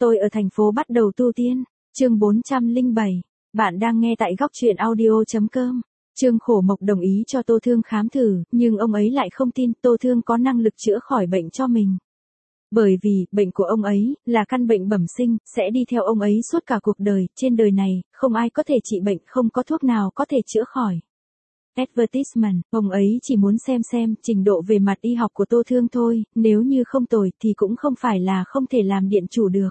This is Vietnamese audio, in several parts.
Tôi ở thành phố bắt đầu tu tiên. Chương 407. Bạn đang nghe tại góc truyện audio.com. Trương Khổ Mộc đồng ý cho Tô Thương khám thử, nhưng ông ấy lại không tin Tô Thương có năng lực chữa khỏi bệnh cho mình. Bởi vì, bệnh của ông ấy, là căn bệnh bẩm sinh, sẽ đi theo ông ấy suốt cả cuộc đời, trên đời này, không ai có thể trị bệnh, không có thuốc nào có thể chữa khỏi. Advertisement, ông ấy chỉ muốn xem trình độ về mặt y học của Tô Thương thôi, nếu như không tồi thì cũng không phải là không thể làm điện chủ được.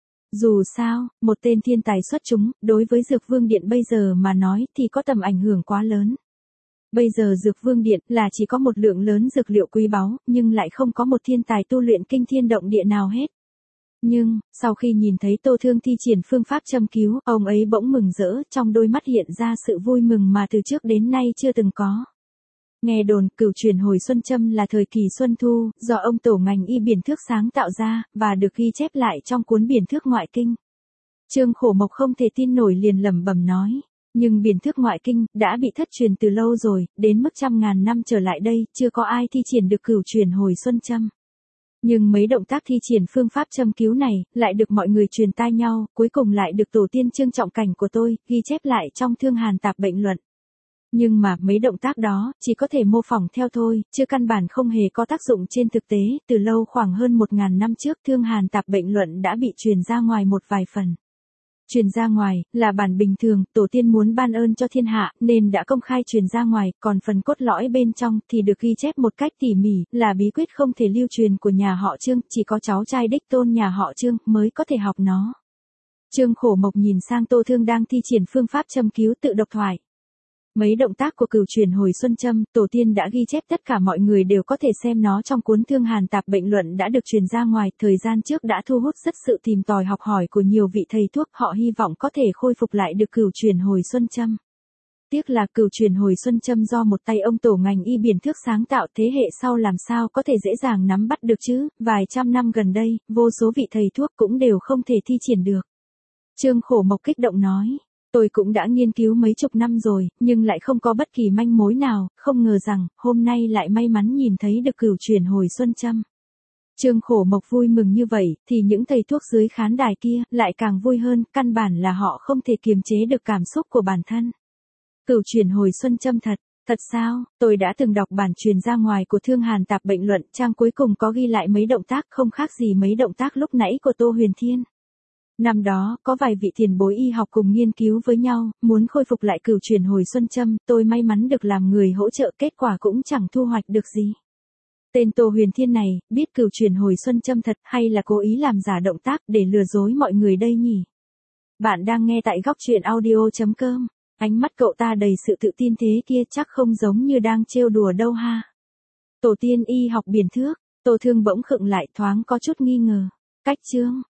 Dù sao, một tên thiên tài xuất chúng, đối với Dược Vương Điện bây giờ mà nói thì có tầm ảnh hưởng quá lớn. Bây giờ Dược Vương Điện là chỉ có một lượng lớn dược liệu quý báu, nhưng lại không có một thiên tài tu luyện kinh thiên động địa nào hết. Nhưng, sau khi nhìn thấy Tô Thương thi triển phương pháp châm cứu, ông ấy bỗng mừng rỡ, trong đôi mắt hiện ra sự vui mừng mà từ trước đến nay chưa từng có. Nghe đồn, cửu truyền hồi xuân châm là thời kỳ xuân thu, do ông tổ ngành y Biển Thước sáng tạo ra, và được ghi chép lại trong cuốn Biển Thước Ngoại Kinh. Trương Khổ Mộc không thể tin nổi liền lẩm bẩm nói. Nhưng Biển Thước Ngoại Kinh, đã bị thất truyền từ lâu rồi, đến mức trăm ngàn năm trở lại đây, chưa có ai thi triển được cửu truyền hồi xuân châm. Nhưng mấy động tác thi triển phương pháp châm cứu này, lại được mọi người truyền tai nhau, cuối cùng lại được tổ tiên Trương Trọng Cảnh của tôi, ghi chép lại trong Thương Hàn Tạp Bệnh Luận. Nhưng mà, mấy động tác đó, chỉ có thể mô phỏng theo thôi, chứ căn bản không hề có tác dụng trên thực tế, từ lâu khoảng hơn 1000 năm trước Thương Hàn Tạp Bệnh Luận đã bị truyền ra ngoài một vài phần. Truyền ra ngoài, là bản bình thường, tổ tiên muốn ban ơn cho thiên hạ, nên đã công khai truyền ra ngoài, còn phần cốt lõi bên trong, thì được ghi chép một cách tỉ mỉ, là bí quyết không thể lưu truyền của nhà họ Trương, chỉ có cháu trai đích tôn nhà họ Trương, mới có thể học nó. Trương Khổ Mộc nhìn sang Tô Thương đang thi triển phương pháp châm cứu tự độc thoại. Mấy động tác của cửu truyền hồi xuân châm, tổ tiên đã ghi chép tất cả mọi người đều có thể xem nó trong cuốn Thương Hàn Tạp Bệnh Luận đã được truyền ra ngoài, thời gian trước đã thu hút rất sự tìm tòi học hỏi của nhiều vị thầy thuốc, họ hy vọng có thể khôi phục lại được cửu truyền hồi xuân châm. Tiếc là cửu truyền hồi xuân châm do một tay ông tổ ngành y Biển Thước sáng tạo, thế hệ sau làm sao có thể dễ dàng nắm bắt được chứ, vài trăm năm gần đây, vô số vị thầy thuốc cũng đều không thể thi triển được. Trương Khổ Mộc kích động nói. Tôi cũng đã nghiên cứu mấy chục năm rồi, nhưng lại không có bất kỳ manh mối nào, không ngờ rằng, hôm nay lại may mắn nhìn thấy được cửu truyền hồi xuân châm. Trương Khổ Mộc vui mừng như vậy, thì những thầy thuốc dưới khán đài kia, lại càng vui hơn, căn bản là họ không thể kiềm chế được cảm xúc của bản thân. Cửu truyền hồi xuân châm thật sao, tôi đã từng đọc bản truyền ra ngoài của Thương Hàn Tạp Bệnh Luận, trang cuối cùng có ghi lại mấy động tác không khác gì mấy động tác lúc nãy của Tô Huyền Thiên. Năm đó, có vài vị tiền bối y học cùng nghiên cứu với nhau, muốn khôi phục lại cửu truyền hồi xuân châm, tôi may mắn được làm người hỗ trợ, kết quả cũng chẳng thu hoạch được gì. Tên Tô Huyền Thiên này, biết cửu truyền hồi xuân châm thật hay là cố ý làm giả động tác để lừa dối mọi người đây nhỉ? Bạn đang nghe tại góc truyện audio.com. Ánh mắt cậu ta đầy sự tự tin thế kia chắc không giống như đang trêu đùa đâu ha. Tổ tiên y học Biển Thước, Tô Thương bỗng khựng lại thoáng có chút nghi ngờ. Cách chương